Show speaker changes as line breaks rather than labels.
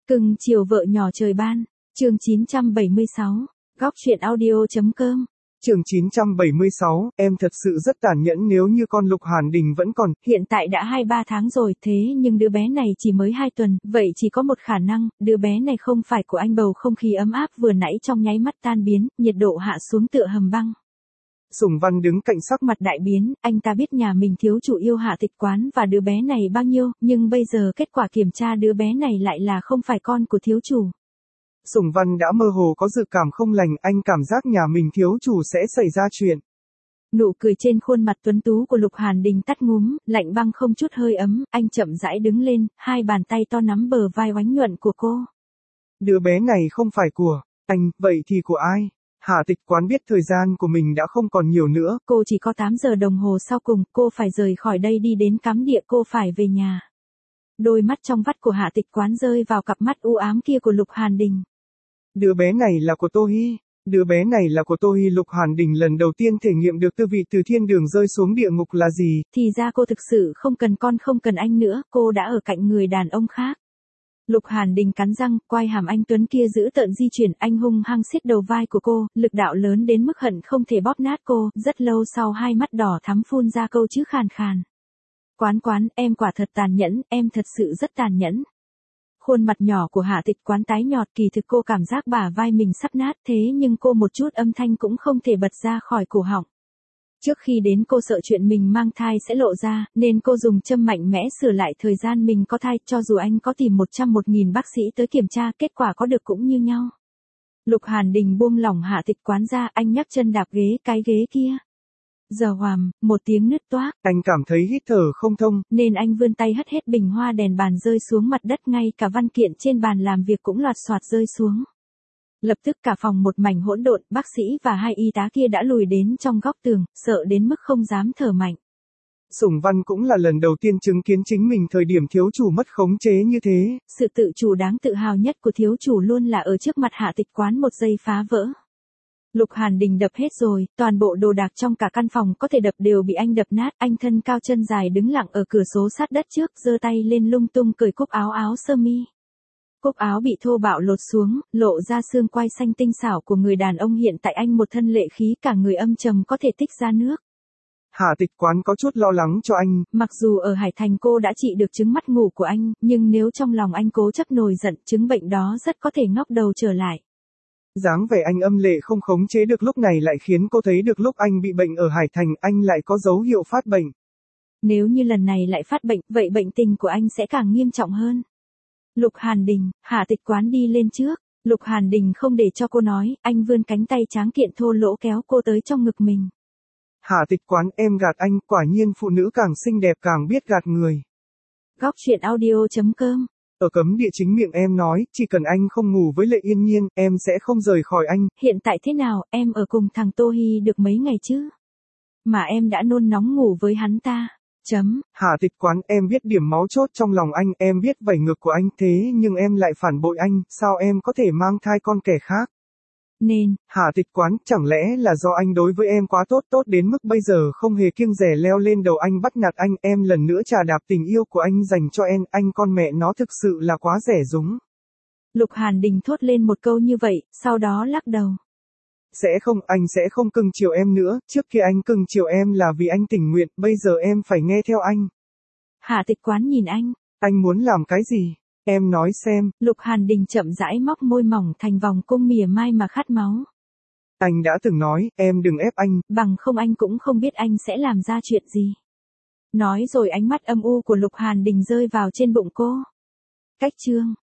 Cưng chiều vợ nhỏ trời ban, chương 976, góc truyện audio.com.
Chương 976, em thật sự rất tàn nhẫn nếu như con Lục Hàn Đình vẫn còn.
Hiện tại đã 2-3 tháng rồi, thế nhưng đứa bé này chỉ mới 2 tuần, vậy chỉ có một khả năng, đứa bé này không phải của anh. Bầu không khí ấm áp vừa nãy trong nháy mắt tan biến, nhiệt độ hạ xuống tựa hầm băng.
Sùng Văn đứng cạnh sắc
mặt đại biến, anh ta biết nhà mình thiếu chủ yêu Hạ Tịch Quán và đứa bé này bao nhiêu, nhưng bây giờ kết quả kiểm tra đứa bé này lại là không phải con của thiếu chủ.
Sùng Văn đã mơ hồ có dự cảm không lành, anh cảm giác nhà mình thiếu chủ sẽ xảy ra chuyện.
Nụ cười trên khuôn mặt tuấn tú của Lục Hàn Đình tắt ngúm, lạnh băng không chút hơi ấm, anh chậm rãi đứng lên, hai bàn tay to nắm bờ vai oánh nhuận của cô.
Đứa bé này không phải của anh, vậy thì của ai? Hạ Tịch Quán biết thời gian của mình đã không còn nhiều nữa.
Cô chỉ có 8 giờ đồng hồ sau cùng, cô phải rời khỏi đây đi đến cắm địa, cô phải về nhà. Đôi mắt trong vắt của Hạ Tịch Quán rơi vào cặp mắt u ám kia của Lục Hàn Đình.
Đứa bé này là của Tô Hi. Đứa bé này là của Tô Hi. Lục Hàn Đình lần đầu tiên thể nghiệm được tư vị từ thiên đường rơi xuống địa ngục là gì.
Thì ra cô thực sự không cần con, không cần anh nữa, cô đã ở cạnh người đàn ông khác. Lục Hàn Đình cắn răng, quai hàm anh tuấn kia giữ tợn di chuyển, anh hung hăng siết đầu vai của cô, lực đạo lớn đến mức hận không thể bóp nát cô. Rất lâu sau hai mắt đỏ thắm phun ra câu chữ khàn khàn. Quán, em quả thật tàn nhẫn, em thật sự rất tàn nhẫn. Khuôn mặt nhỏ của Hạ Tịch Quán tái nhợt, kỳ thực cô cảm giác bả vai mình sắp nát, thế nhưng cô một chút âm thanh cũng không thể bật ra khỏi cổ họng. Trước khi đến cô sợ chuyện mình mang thai sẽ lộ ra, nên cô dùng châm mạnh mẽ sửa lại thời gian mình có thai, cho dù anh có tìm 101.000 bác sĩ tới kiểm tra, kết quả có được cũng như nhau. Lục Hàn Đình buông lỏng Hạ Tịch Quán ra, anh nhấc chân đạp ghế, cái ghế kia. Giờ hoàm, một tiếng nứt toác.
Anh cảm thấy hít thở không thông,
nên anh vươn tay hất hết bình hoa đèn bàn rơi xuống mặt đất, ngay cả văn kiện trên bàn làm việc cũng loạt soạt rơi xuống. Lập tức cả phòng một mảnh hỗn độn, bác sĩ và hai y tá kia đã lùi đến trong góc tường, sợ đến mức không dám thở mạnh.
Sùng Văn cũng là lần đầu tiên chứng kiến chính mình thời điểm thiếu chủ mất khống chế như thế.
Sự tự chủ đáng tự hào nhất của thiếu chủ luôn là ở trước mặt Hạ Tịch Quán một giây phá vỡ. Lục Hàn Đình đập hết rồi, toàn bộ đồ đạc trong cả căn phòng có thể đập đều bị anh đập nát, anh thân cao chân dài đứng lặng ở cửa sổ sát đất trước, giơ tay lên lung tung cởi cúc áo sơ mi. Cúc áo bị thô bạo lột xuống, lộ ra xương quai xanh tinh xảo của người đàn ông, hiện tại anh một thân lệ khí, cả người âm trầm có thể tích ra nước.
Hạ Tịch Quán có chút lo lắng cho anh.
Mặc dù ở Hải Thành cô đã trị được chứng mất ngủ của anh, nhưng nếu trong lòng anh cố chấp nổi giận, chứng bệnh đó rất có thể ngóc đầu trở lại.
Dáng vẻ anh âm lệ không khống chế được lúc này lại khiến cô thấy được lúc anh bị bệnh ở Hải Thành, anh lại có dấu hiệu phát bệnh.
Nếu như lần này lại phát bệnh, vậy bệnh tình của anh sẽ càng nghiêm trọng hơn. Lục Hàn Đình, Hạ Tịch Quán đi lên trước. Lục Hàn Đình không để cho cô nói, anh vươn cánh tay tráng kiện thô lỗ kéo cô tới trong ngực mình.
Hạ Tịch Quán, em gạt anh, quả nhiên phụ nữ càng xinh đẹp càng biết gạt người.
Góc truyện audio.com.
Ở cấm địa chính miệng em nói, chỉ cần anh không ngủ với Lệ Yên Nhiên, em sẽ không rời khỏi anh.
Hiện tại thế nào, em ở cùng thằng Tô Hi được mấy ngày chứ? Mà em đã nôn nóng ngủ với hắn ta.
Hạ Tịch Quán, em biết điểm máu chốt trong lòng anh, em biết vảy ngược của anh, thế nhưng em lại phản bội anh, sao em có thể mang thai con kẻ khác?
Nên,
Hạ Tịch Quán, chẳng lẽ là do anh đối với em quá tốt đến mức bây giờ không hề kiêng dè leo lên đầu anh bắt nạt anh, em lần nữa trà đạp tình yêu của anh dành cho em, anh con mẹ nó thực sự là quá rẻ rúng.
Lục Hàn Đình thốt lên một câu như vậy, sau đó lắc đầu.
Anh sẽ không cưng chiều em nữa, trước kia anh cưng chiều em là vì anh tình nguyện, bây giờ em phải nghe theo anh.
Hạ Tịch Quán nhìn
anh muốn làm cái gì? Em nói xem.
Lục Hàn Đình chậm rãi móc môi mỏng thành vòng cung mỉa mai mà khát máu.
Anh đã từng nói, em đừng ép anh.
Bằng không anh cũng không biết anh sẽ làm ra chuyện gì. Nói rồi ánh mắt âm u của Lục Hàn Đình rơi vào trên bụng cô. Cách chương